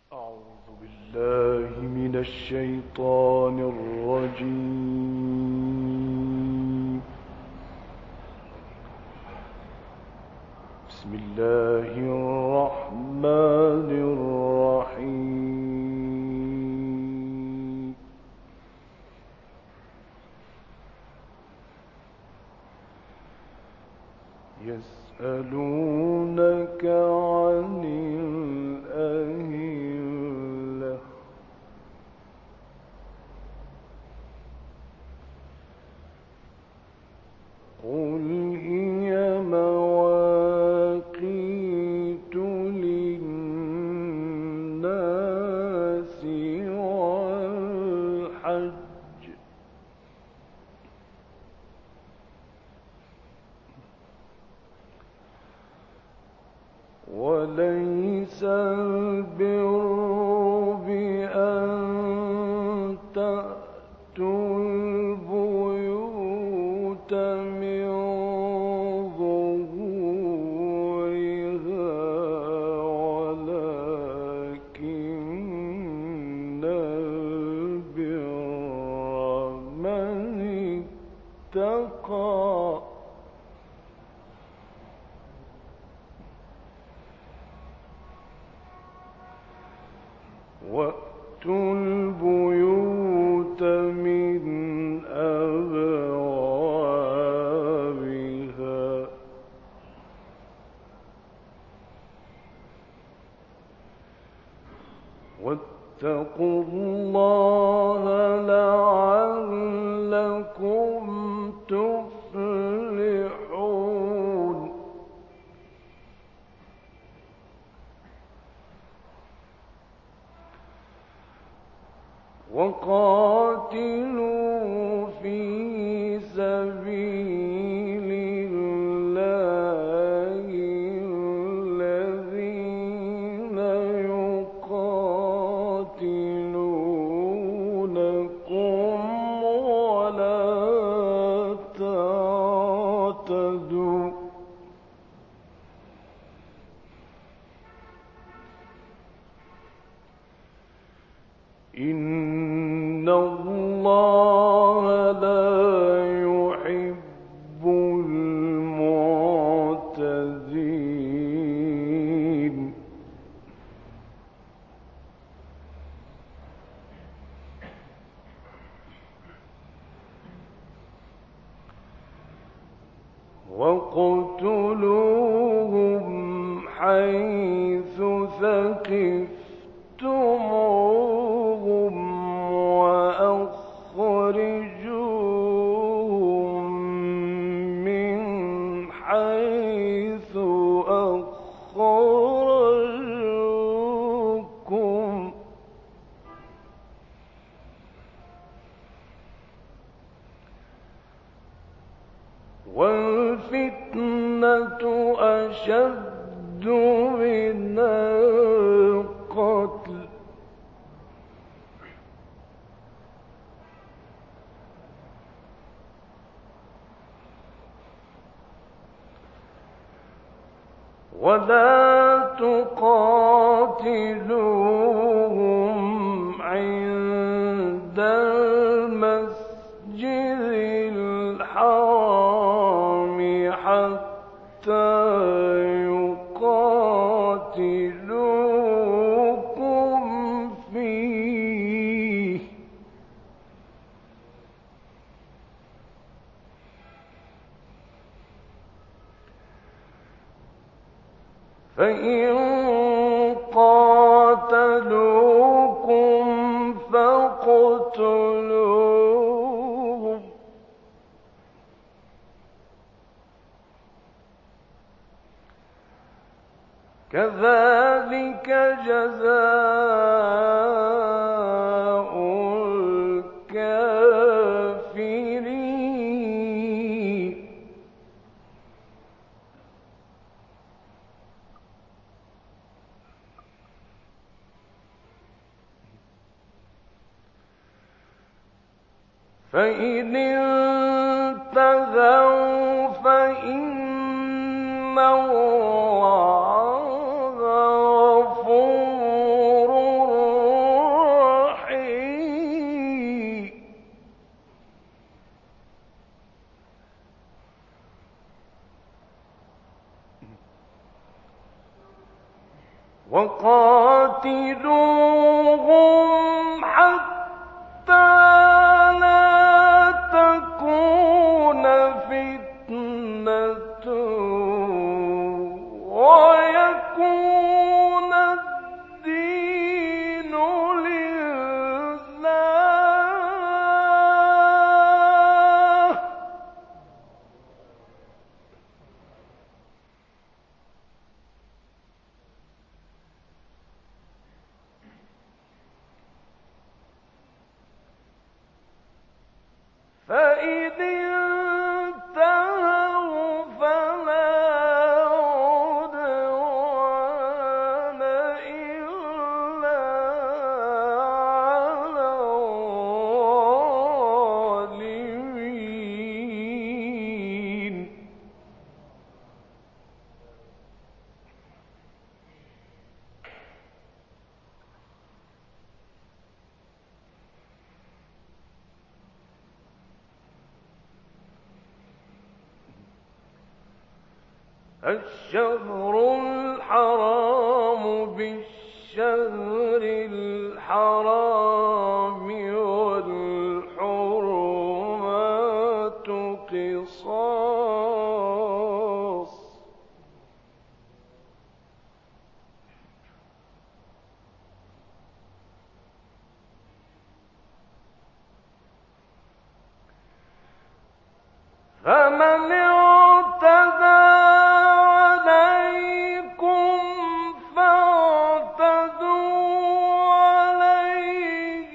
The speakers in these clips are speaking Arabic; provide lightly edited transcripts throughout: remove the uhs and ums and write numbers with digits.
أعوذ بالله من الشيطان الرجيم. بسم الله الرحمن الرحيم. يسألونك عن الأهلة قل هي مواقيت للناس والحج وليس البر بأن تأتوا البيوت من ظهورها ولكن البر من اتقى وأتوا البيوت من أبوابها واتقوا الله لعلكم تفلحون. وقاتلوا في سبيل الله الذين يقاتلونكم ولا تعتدوا إن الله لا يحب المعتدين. وَاقْتُلُوهُمْ حَيْثُ ثَقِفْتُمُوهُمْ وَأَخْرِجُوهُمْ مِنْ حَيْثُ أَخْرَجُوكُمْ وَالْفِتْنَةُ أَشَدُّ مِنَ الْقَتْلِ وَلَا تُقَاتِلُوهُمْ عِندَ الْمَسْجِدِ الْحَرَامِ حَتَّى يُقَاتِلُوكُمْ فِيهِ فَإِن قَاتَلُوكُمْ فَاقْتُلُوهُمْ كَذَلِكَ جَزَاءُ الْكَافِرِينَ. فَإِنِ انتَهَوْا فَإِنَّ اللَّهَ غَفُورٌ وقاتلوهم حتى لا تكون فتنة ويكون الدين لله. فإن انتهوا فلا عدوان إلا على الظالمين. الشهر الحرام بالشهر الحرام والحرمات قصاص. فمن اعتدى عليكم فاعتدوا عليه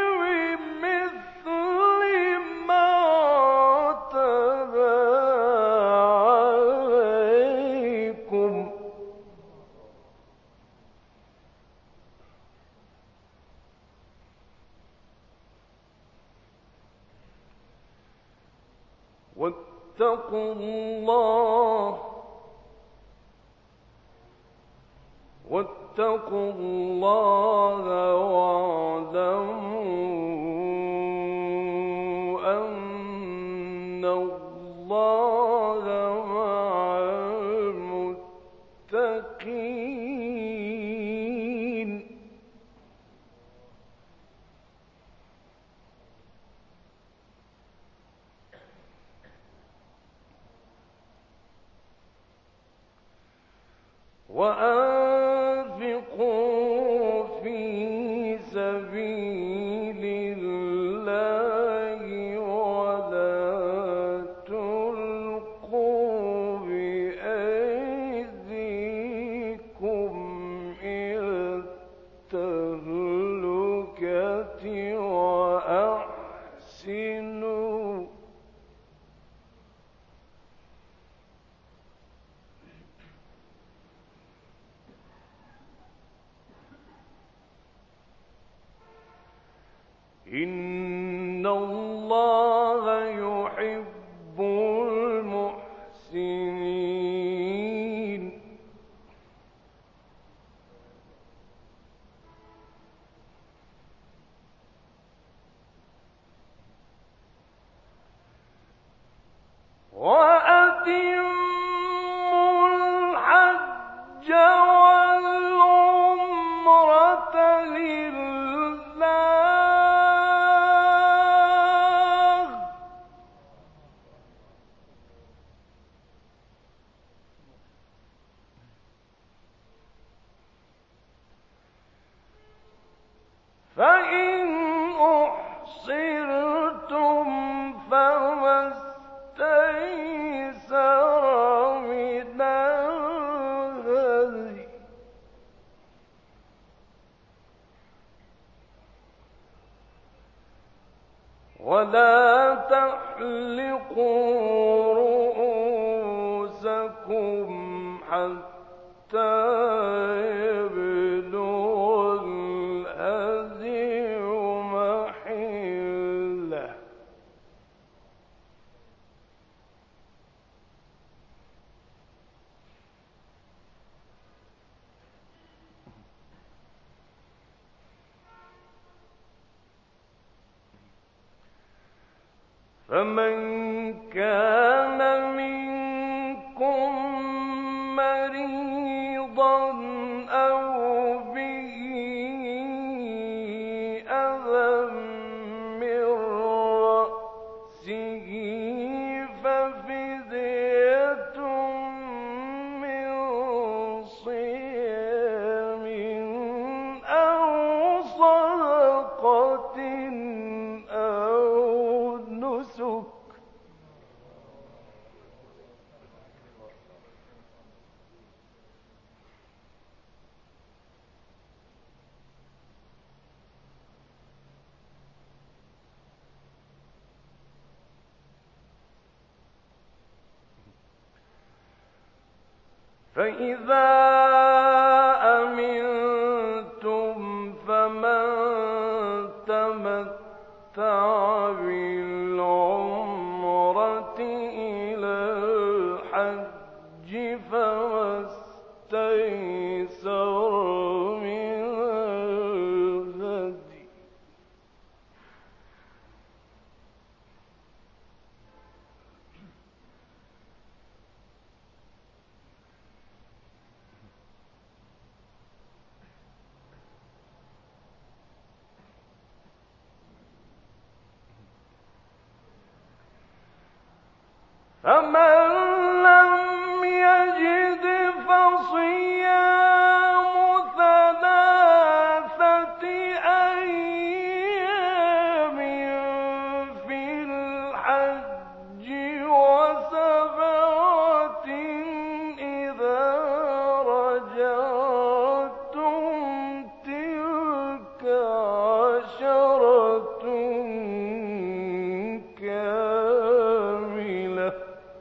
بمثل ما اعتدى عليكم. واتقوا الله واعلموا أن الله مع المتقين. وأنفقوا في سبيل الله ولا تلقوا بأيديكم إلى التهلكة وأحسنوا إن الله يحب المحسنين. وأتموا الحج والعمرة لله فإن أحصرتم فما استيسر من الهدي ولا تحلقوا رؤوسكم حتى يبلغ الهدي محله فمن كان منكم مريضا أو فإذا أمنتم فمن تمتع بالعمرة إلى الحج فما استيسر من الهدي فمن لم يجد فصيام ثلاثة أيام في الحج وسبعة إذا رجعتم تلك عشرة كاملة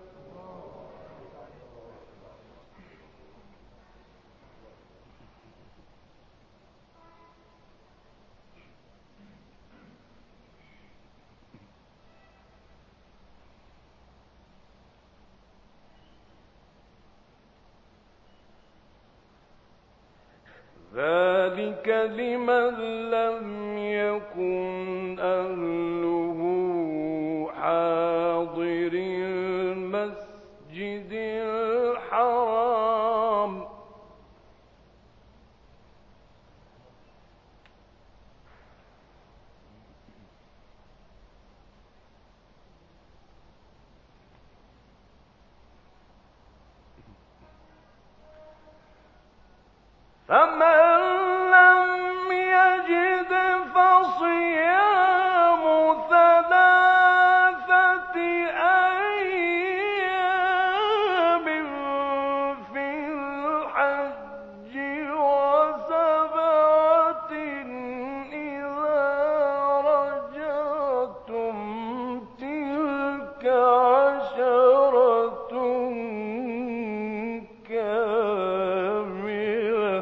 ذلك لمن لم يكن أهله حاضر المسجد الحرام فمن لم يجد فصيام ثلاثة أيام في الحج وسبعة إذا رجعتم تلك عشرة كاملة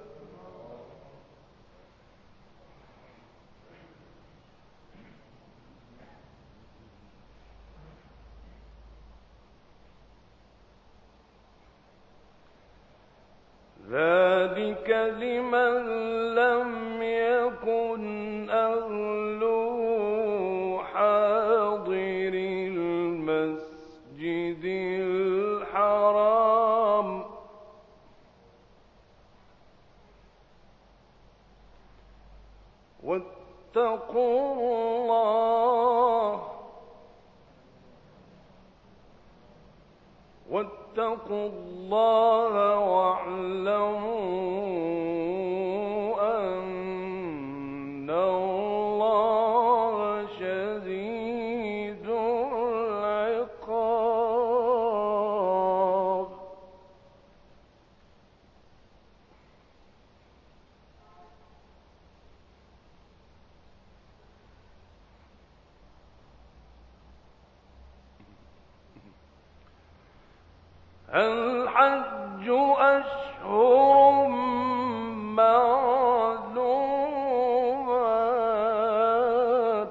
ذلك لمن لم يكن أهله حاضر المسجد الحرام واتقوا الله واعلموا أن الله شديد العقاب الحج أشهر معلومات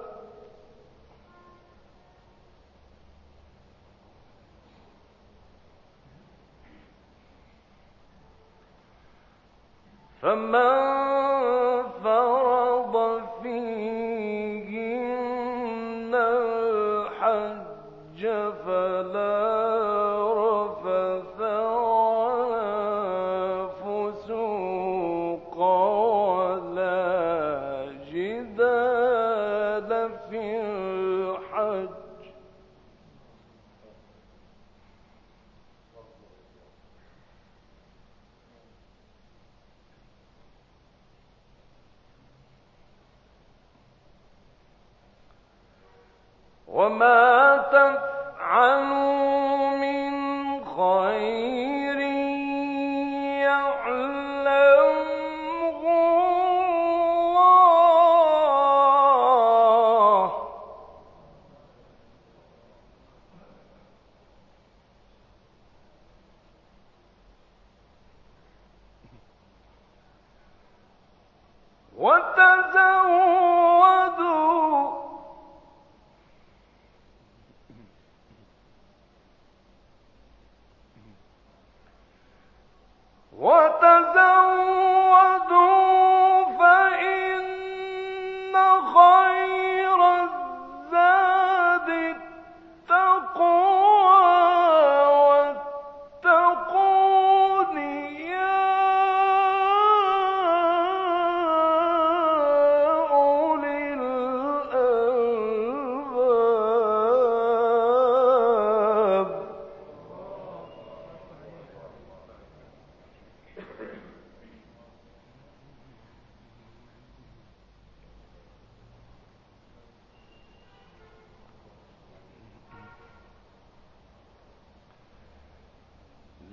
فمن فرض فيهن الحج فلا وما تفعلوا من خير يعلمه الله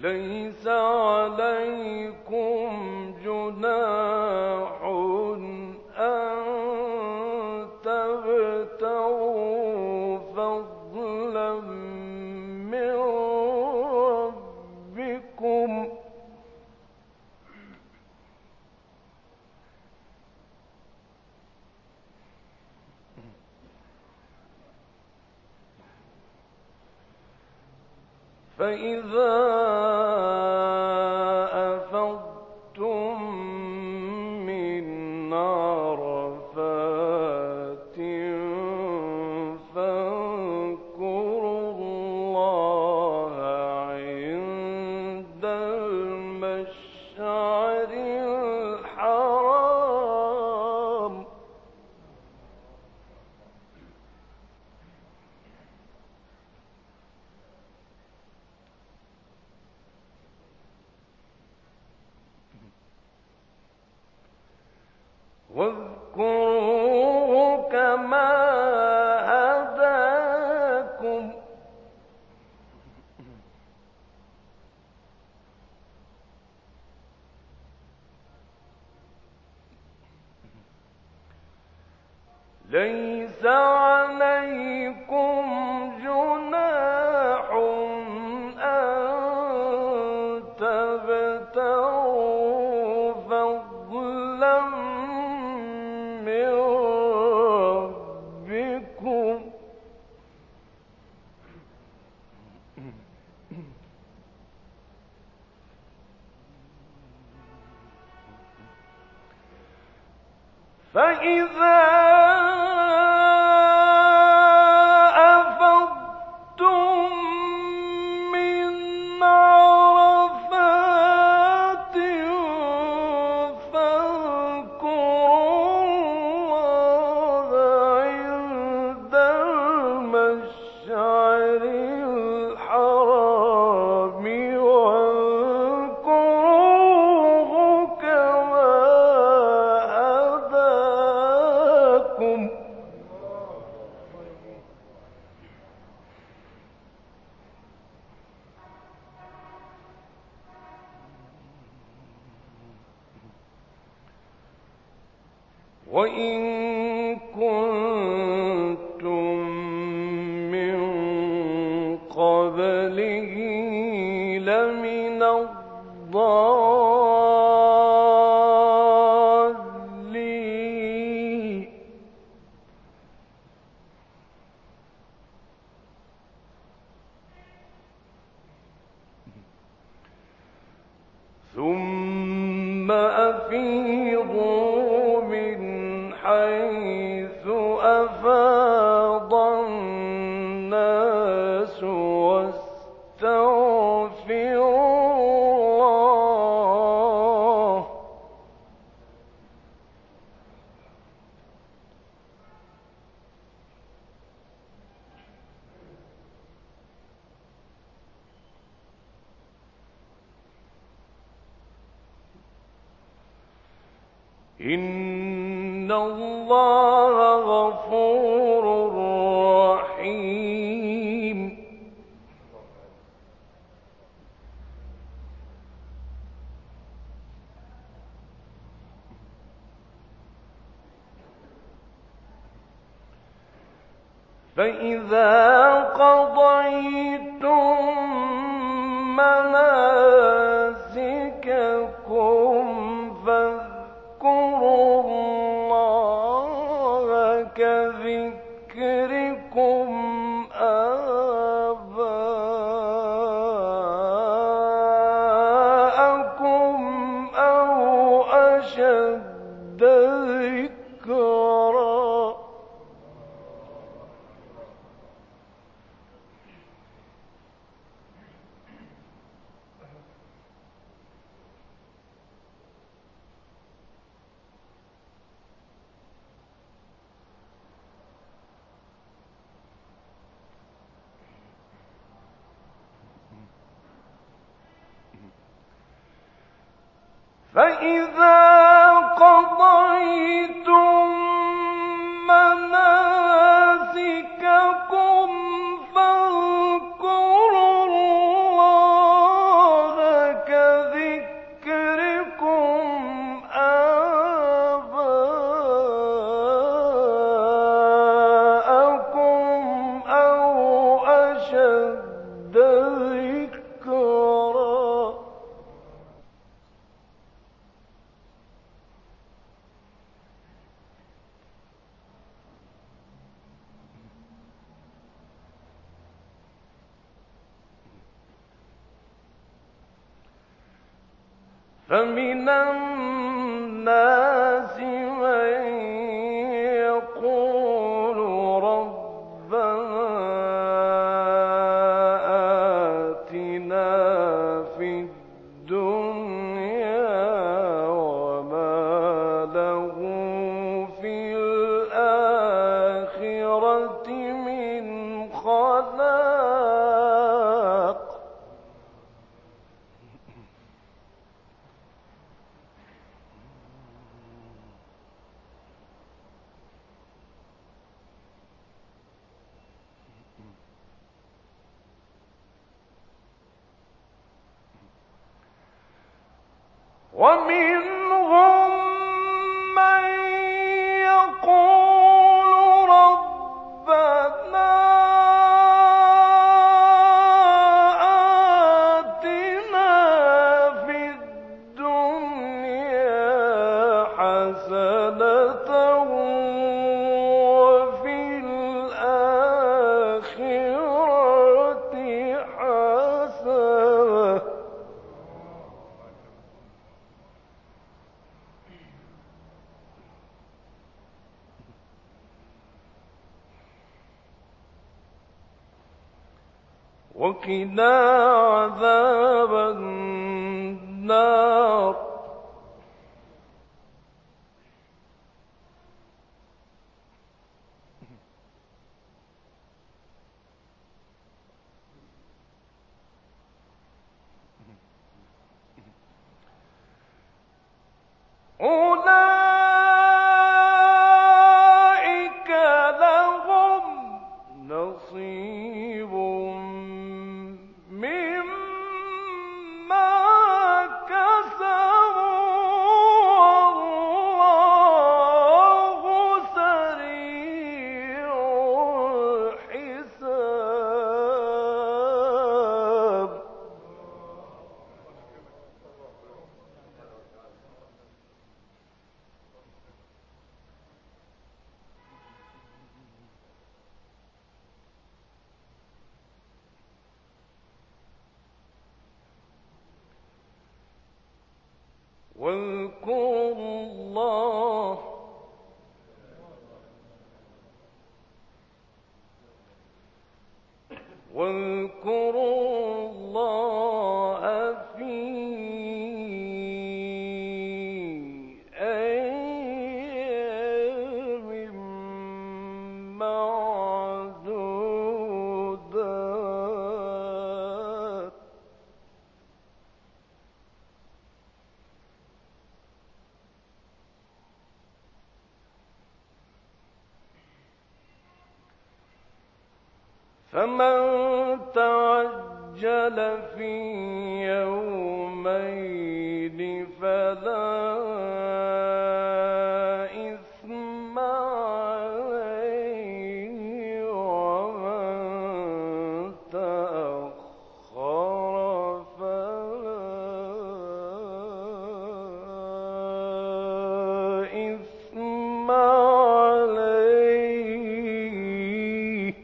ليس عليكم جناح أن تبتغوا فضلا من ربكم فإذا أفضتم من عرفات فاذكروا الله عند المشعر الحرام واذكروه كما هداكم ليس عليكم جناح أن تبتغوا فضلا من ربكم فإذا أفضتم من عرفات فاذكروا الله عند المشعر الحرام واذكروه كما هداكم وإن كنتم من قبله لمن الضالين ثم أفيضوا من حيث أفاض الناس واستغفروا الله إن الله غفور رحيم فإذا قضيتم مناسككم فاذكروا الله كذكركم آباءكم أو أشد ذكرا فإذا قضيتم مناسككم فاذكروا الله فمن الناس من يقول ربنا آتنا في الدنيا وما له في الآخرة من خلاق. ومنهم من يقول ربنا آتنا في الدنيا حسنة وفي الآخرة حسنة. وقنا عذاب النار. أولئك لهم نصيب مما كسبوا والله سريع الحساب. واذكروا الله في أيام معدودات. فمن تعجل في يومين فلا إثم عليه ومن تأخر فلا إثم عليه.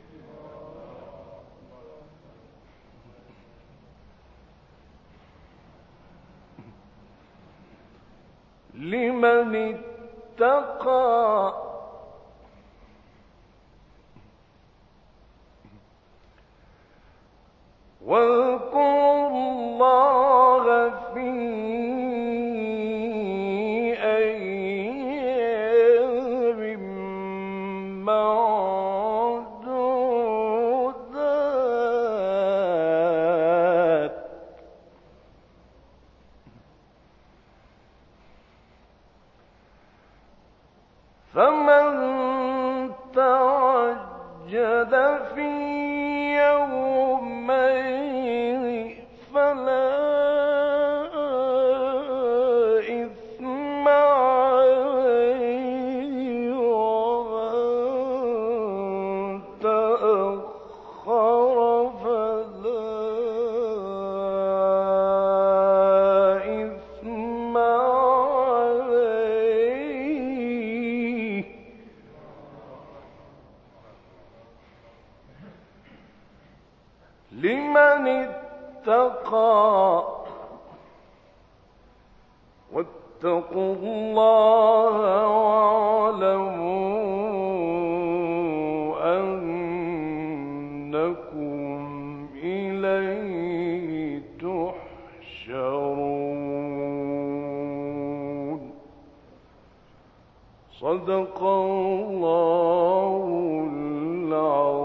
لمن اتقى. واذكروا الله في أيام معدودات. فمن تعجل في يومين فلا إثم عليه ومن تأخر فلا إثم عليه. لمن اتقى. واتقوا الله واعلموا أنكم إليه تحشرون. صدق الله العظيم.